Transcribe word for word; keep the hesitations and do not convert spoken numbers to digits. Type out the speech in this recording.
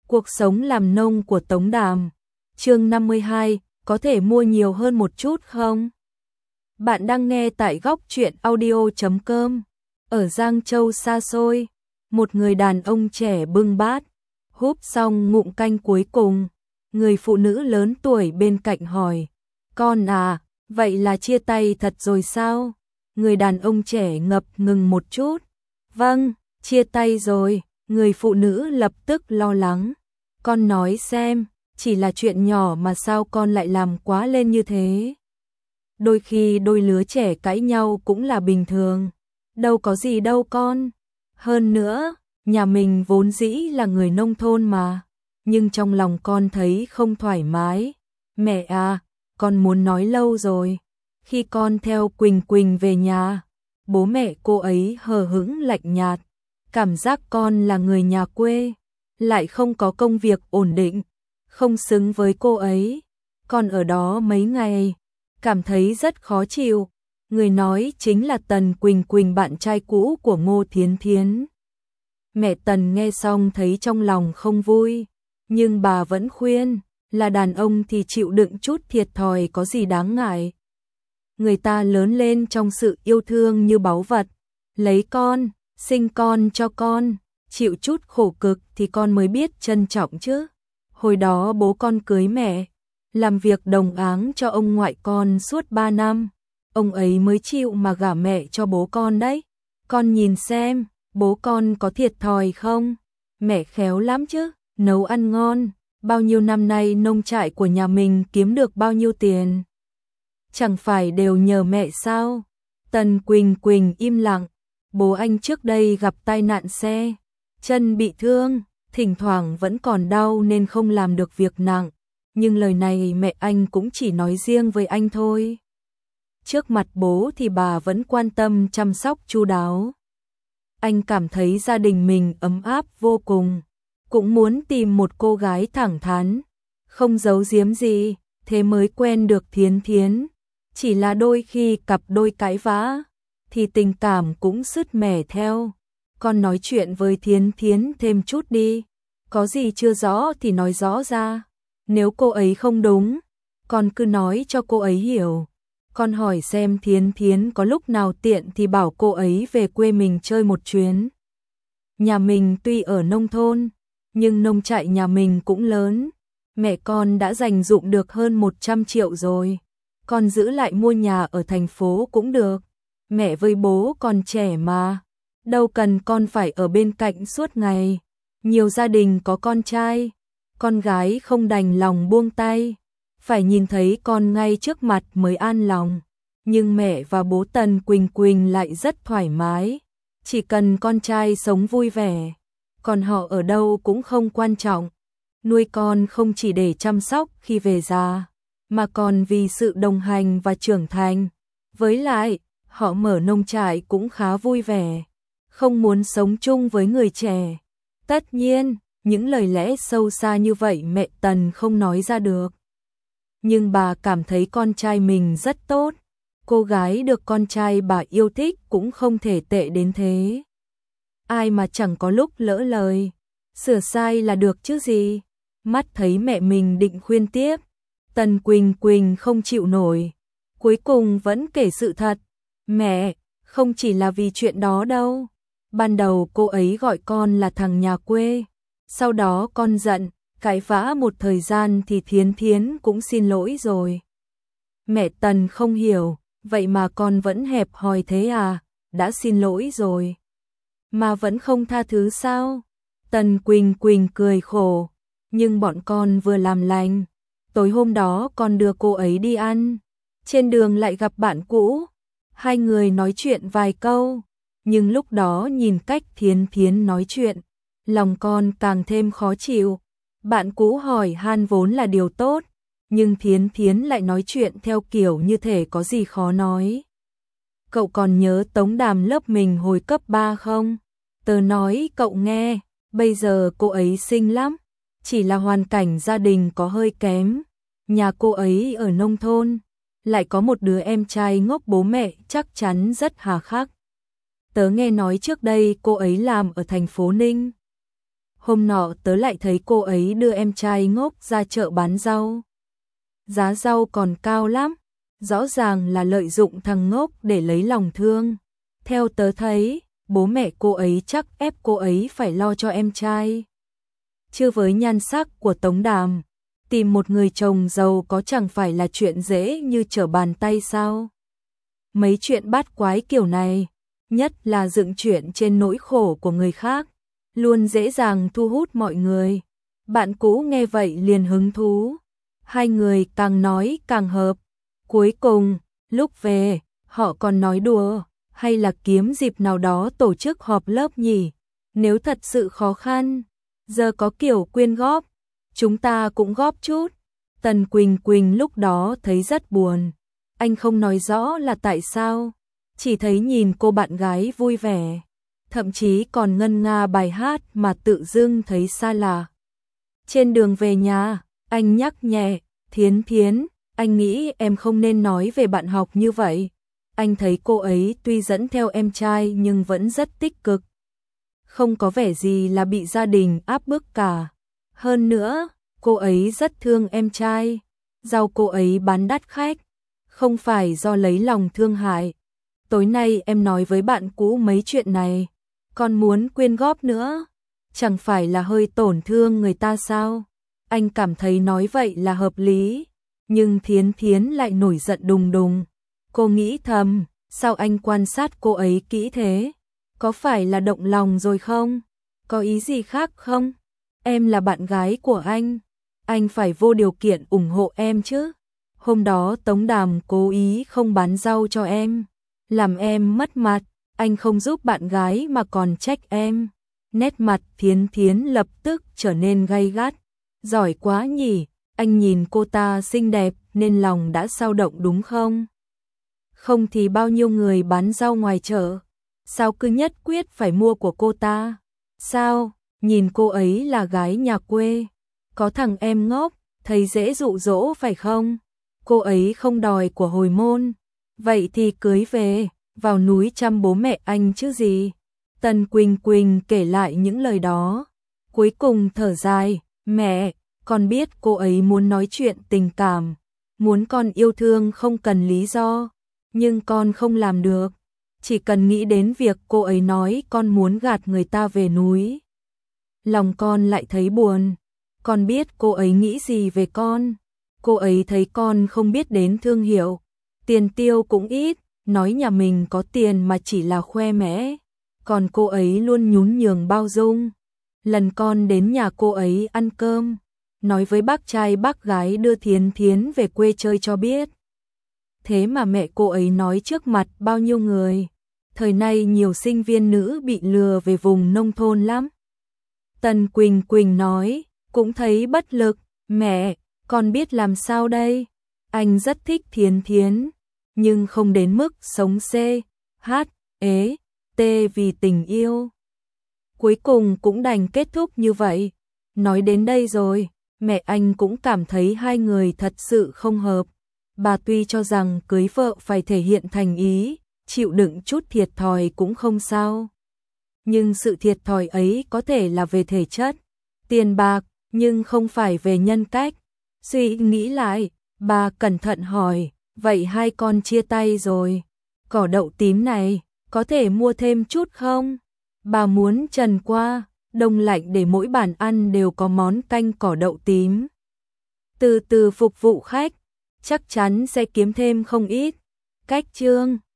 Cuộc sống làm nông của Tống Đàm. Chương năm mươi hai, có thể mua nhiều hơn một chút không? Bạn đang nghe tại góc truyện audio chấm com. Ở Giang Châu xa xôi, một người đàn ông trẻ bưng bát, húp xong ngụm canh cuối cùng. Người phụ nữ lớn tuổi bên cạnh hỏi, con à, vậy là chia tay thật rồi sao? Người đàn ông trẻ ngập ngừng một chút. Vâng, chia tay rồi. Người phụ nữ lập tức lo lắng. Con nói xem, chỉ là chuyện nhỏ mà sao con lại làm quá lên như thế? Đôi khi đôi lứa trẻ cãi nhau cũng là bình thường. Đâu có gì đâu con. Hơn nữa, nhà mình vốn dĩ là người nông thôn mà. Nhưng trong lòng con thấy không thoải mái. Mẹ à, con muốn nói lâu rồi. Khi con theo Quỳnh Quỳnh về nhà, bố mẹ cô ấy hờ hững lạnh nhạt. Cảm giác con là người nhà quê, lại không có công việc ổn định, không xứng với cô ấy. Con ở đó mấy ngày, cảm thấy rất khó chịu. Người nói chính là Tần Quỳnh Quỳnh, bạn trai cũ của Ngô Thiến Thiến. Mẹ Tần nghe xong thấy trong lòng không vui, nhưng bà vẫn khuyên, là đàn ông thì chịu đựng chút thiệt thòi có gì đáng ngại. Người ta lớn lên trong sự yêu thương như báu vật, lấy con, sinh con cho con, chịu chút khổ cực thì con mới biết trân trọng chứ. Hồi đó bố con cưới mẹ, làm việc đồng áng cho ông ngoại con suốt ba năm, ông ấy mới chịu mà gả mẹ cho bố con đấy. Con nhìn xem, bố con có thiệt thòi không? Mẹ khéo lắm chứ, nấu ăn ngon, bao nhiêu năm nay nông trại của nhà mình kiếm được bao nhiêu tiền? Chẳng phải đều nhờ mẹ sao? Tần Quỳnh Quỳnh im lặng. Bố anh trước đây gặp tai nạn xe, chân bị thương, thỉnh thoảng vẫn còn đau nên không làm được việc nặng, nhưng lời này mẹ anh cũng chỉ nói riêng với anh thôi. Trước mặt bố thì bà vẫn quan tâm chăm sóc chu đáo. Anh cảm thấy gia đình mình ấm áp vô cùng, cũng muốn tìm một cô gái thẳng thắn, không giấu giếm gì, thế mới quen được Thiến Thiến. Chỉ là đôi khi cặp đôi cãi vã, thì tình cảm cũng sứt mẻ theo. Con nói chuyện với Thiến Thiến thêm chút đi, có gì chưa rõ thì nói rõ ra. Nếu cô ấy không đúng, con cứ nói cho cô ấy hiểu. Con hỏi xem Thiến Thiến có lúc nào tiện thì bảo cô ấy về quê mình chơi một chuyến. Nhà mình tuy ở nông thôn, nhưng nông trại nhà mình cũng lớn. Mẹ con đã dành dụm được hơn một trăm triệu rồi. Con giữ lại mua nhà ở thành phố cũng được. Mẹ với bố còn trẻ mà, đâu cần con phải ở bên cạnh suốt ngày. Nhiều gia đình có con trai, con gái không đành lòng buông tay, phải nhìn thấy con ngay trước mặt mới an lòng. Nhưng mẹ và bố Tần Quỳnh Quỳnh lại rất thoải mái, chỉ cần con trai sống vui vẻ, còn họ ở đâu cũng không quan trọng. Nuôi con không chỉ để chăm sóc khi về già, mà còn vì sự đồng hành và trưởng thành. Với lại, họ mở nông trại cũng khá vui vẻ, không muốn sống chung với người trẻ. Tất nhiên, những lời lẽ sâu xa như vậy mẹ Tần không nói ra được. Nhưng bà cảm thấy con trai mình rất tốt, cô gái được con trai bà yêu thích cũng không thể tệ đến thế. Ai mà chẳng có lúc lỡ lời, sửa sai là được chứ gì. Mắt thấy mẹ mình định khuyên tiếp, Tần Quỳnh Quỳnh không chịu nổi, cuối cùng vẫn kể sự thật. Mẹ, không chỉ là vì chuyện đó đâu. Ban đầu cô ấy gọi con là thằng nhà quê, sau đó con giận, cãi vã một thời gian thì Thiến Thiến cũng xin lỗi rồi. Mẹ Tần không hiểu, vậy mà con vẫn hẹp hòi thế à? Đã xin lỗi rồi mà vẫn không tha thứ sao? Tần Quỳnh Quỳnh cười khổ, nhưng bọn con vừa làm lành. Tối hôm đó con đưa cô ấy đi ăn, trên đường lại gặp bạn cũ. Hai người nói chuyện vài câu, nhưng lúc đó nhìn cách Thiến Thiến nói chuyện, lòng con càng thêm khó chịu. Bạn cũ hỏi han vốn là điều tốt, nhưng Thiến Thiến lại nói chuyện theo kiểu như thể có gì khó nói. Cậu còn nhớ Tống Đàm lớp mình hồi cấp ba không? Tớ nói cậu nghe, bây giờ cô ấy xinh lắm, chỉ là hoàn cảnh gia đình có hơi kém. Nhà cô ấy ở nông thôn, lại có một đứa em trai ngốc, bố mẹ chắc chắn rất hà khắc. Tớ nghe nói trước đây cô ấy làm ở thành phố Ninh. Hôm nọ tớ lại thấy cô ấy đưa em trai ngốc ra chợ bán rau. Giá rau còn cao lắm, rõ ràng là lợi dụng thằng ngốc để lấy lòng thương. Theo tớ thấy, bố mẹ cô ấy chắc ép cô ấy phải lo cho em trai. Chứ với nhan sắc của Tống Đàm, tìm một người chồng giàu có chẳng phải là chuyện dễ như trở bàn tay sao? Mấy chuyện bát quái kiểu này, nhất là dựng chuyện trên nỗi khổ của người khác, luôn dễ dàng thu hút mọi người. Bạn cũ nghe vậy liền hứng thú. Hai người càng nói càng hợp. Cuối cùng, lúc về, họ còn nói đùa, hay là kiếm dịp nào đó tổ chức họp lớp nhỉ? Nếu thật sự khó khăn, giờ có kiểu quyên góp, chúng ta cũng góp chút. Tần Quỳnh Quỳnh lúc đó thấy rất buồn. Anh không nói rõ là tại sao, chỉ thấy nhìn cô bạn gái vui vẻ, thậm chí còn ngân nga bài hát mà tự dưng thấy xa lạ. Trên đường về nhà, anh nhắc nhẹ, Thiến Thiến, anh nghĩ em không nên nói về bạn học như vậy. Anh thấy cô ấy tuy dẫn theo em trai nhưng vẫn rất tích cực. Không có vẻ gì là bị gia đình áp bức cả. Hơn nữa, cô ấy rất thương em trai. Rau cô ấy bán đắt khách, không phải do lấy lòng thương hại. Tối nay em nói với bạn cũ mấy chuyện này, còn muốn quyên góp nữa, chẳng phải là hơi tổn thương người ta sao? Anh cảm thấy nói vậy là hợp lý, nhưng Thiến Thiến lại nổi giận đùng đùng. Cô nghĩ thầm, sao anh quan sát cô ấy kỹ thế? Có phải là động lòng rồi không? Có ý gì khác không? Em là bạn gái của anh, anh phải vô điều kiện ủng hộ em chứ. Hôm đó Tống Đàm cố ý không bán rau cho em, làm em mất mặt, anh không giúp bạn gái mà còn trách em. Nét mặt Thiến Thiến lập tức trở nên gay gắt. Giỏi quá nhỉ, anh nhìn cô ta xinh đẹp nên lòng đã dao động đúng không? Không thì bao nhiêu người bán rau ngoài chợ, sao cứ nhất quyết phải mua của cô ta? Sao, nhìn cô ấy là gái nhà quê, có thằng em ngốc, thấy dễ dụ dỗ phải không? Cô ấy không đòi của hồi môn, vậy thì cưới về, vào núi chăm bố mẹ anh chứ gì. Tần Quỳnh Quỳnh kể lại những lời đó, cuối cùng thở dài, mẹ, con biết cô ấy muốn nói chuyện tình cảm, muốn con yêu thương không cần lý do, nhưng con không làm được, chỉ cần nghĩ đến việc cô ấy nói con muốn gạt người ta về núi. Lòng con lại thấy buồn, con biết cô ấy nghĩ gì về con. Cô ấy thấy con không biết đến thương hiệu, tiền tiêu cũng ít, nói nhà mình có tiền mà chỉ là khoe mẽ, còn cô ấy luôn nhún nhường bao dung. Lần con đến nhà cô ấy ăn cơm, nói với bác trai bác gái đưa Thiến Thiến về quê chơi cho biết. Thế mà mẹ cô ấy nói trước mặt bao nhiêu người, thời nay nhiều sinh viên nữ bị lừa về vùng nông thôn lắm. Tần Quỳnh Quỳnh nói, cũng thấy bất lực, mẹ, con biết làm sao đây? Anh rất thích Thiến Thiến, nhưng không đến mức sống C, H, ế, T vì tình yêu. Cuối cùng cũng đành kết thúc như vậy. Nói đến đây rồi, mẹ anh cũng cảm thấy hai người thật sự không hợp. Bà tuy cho rằng cưới vợ phải thể hiện thành ý, chịu đựng chút thiệt thòi cũng không sao. Nhưng sự thiệt thòi ấy có thể là về thể chất, tiền bạc, nhưng không phải về nhân cách. Suy nghĩ lại, bà cẩn thận hỏi, vậy hai con chia tay rồi, cỏ đậu tím này, có thể mua thêm chút không? Bà muốn trần qua, đông lạnh để mỗi bàn ăn đều có món canh cỏ đậu tím. Từ từ phục vụ khách, chắc chắn sẽ kiếm thêm không ít. Cách chương